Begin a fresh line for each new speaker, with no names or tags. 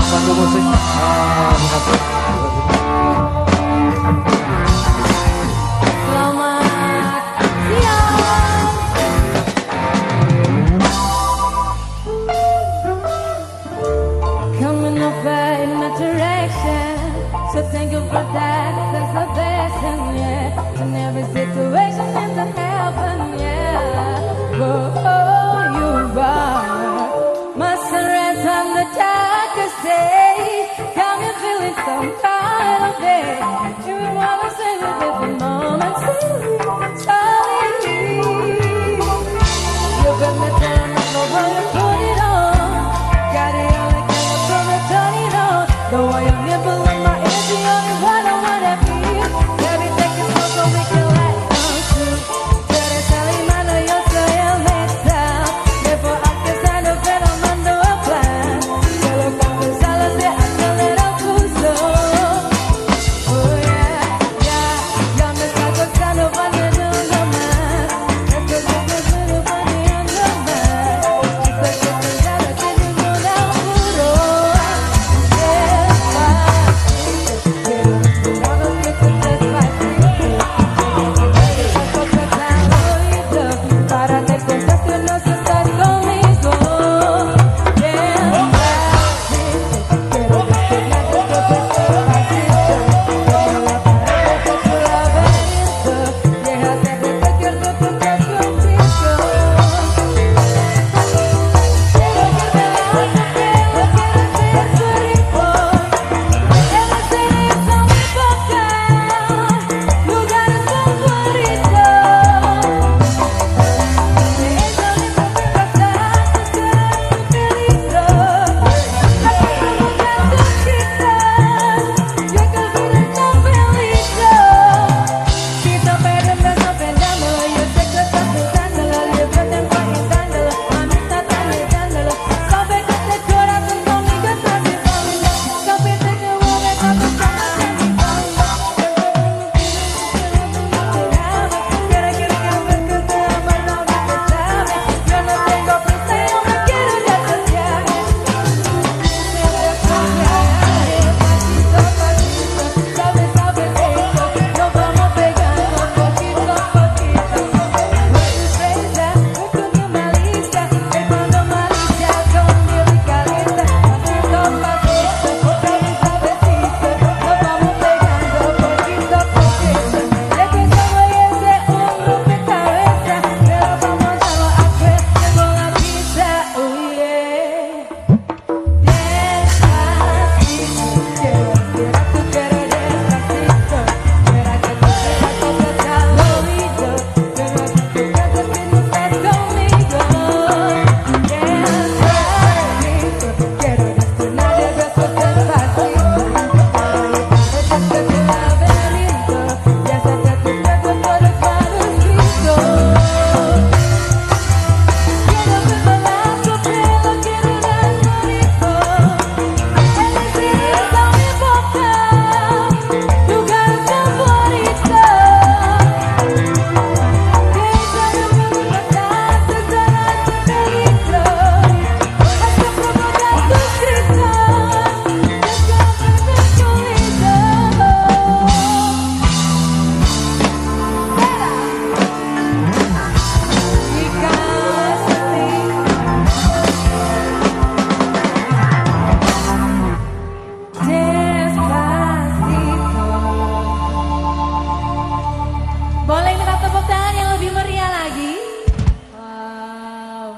pandu musik.
Selamat siang. Coming up in my direction, so thank you for that. That's the best, and yeah, in every situation in the heaven, yeah. Whoa, you are my sunrise on the darkest day. Got me feeling some kind of day. You wanna say with every moment, Charlie, you got me.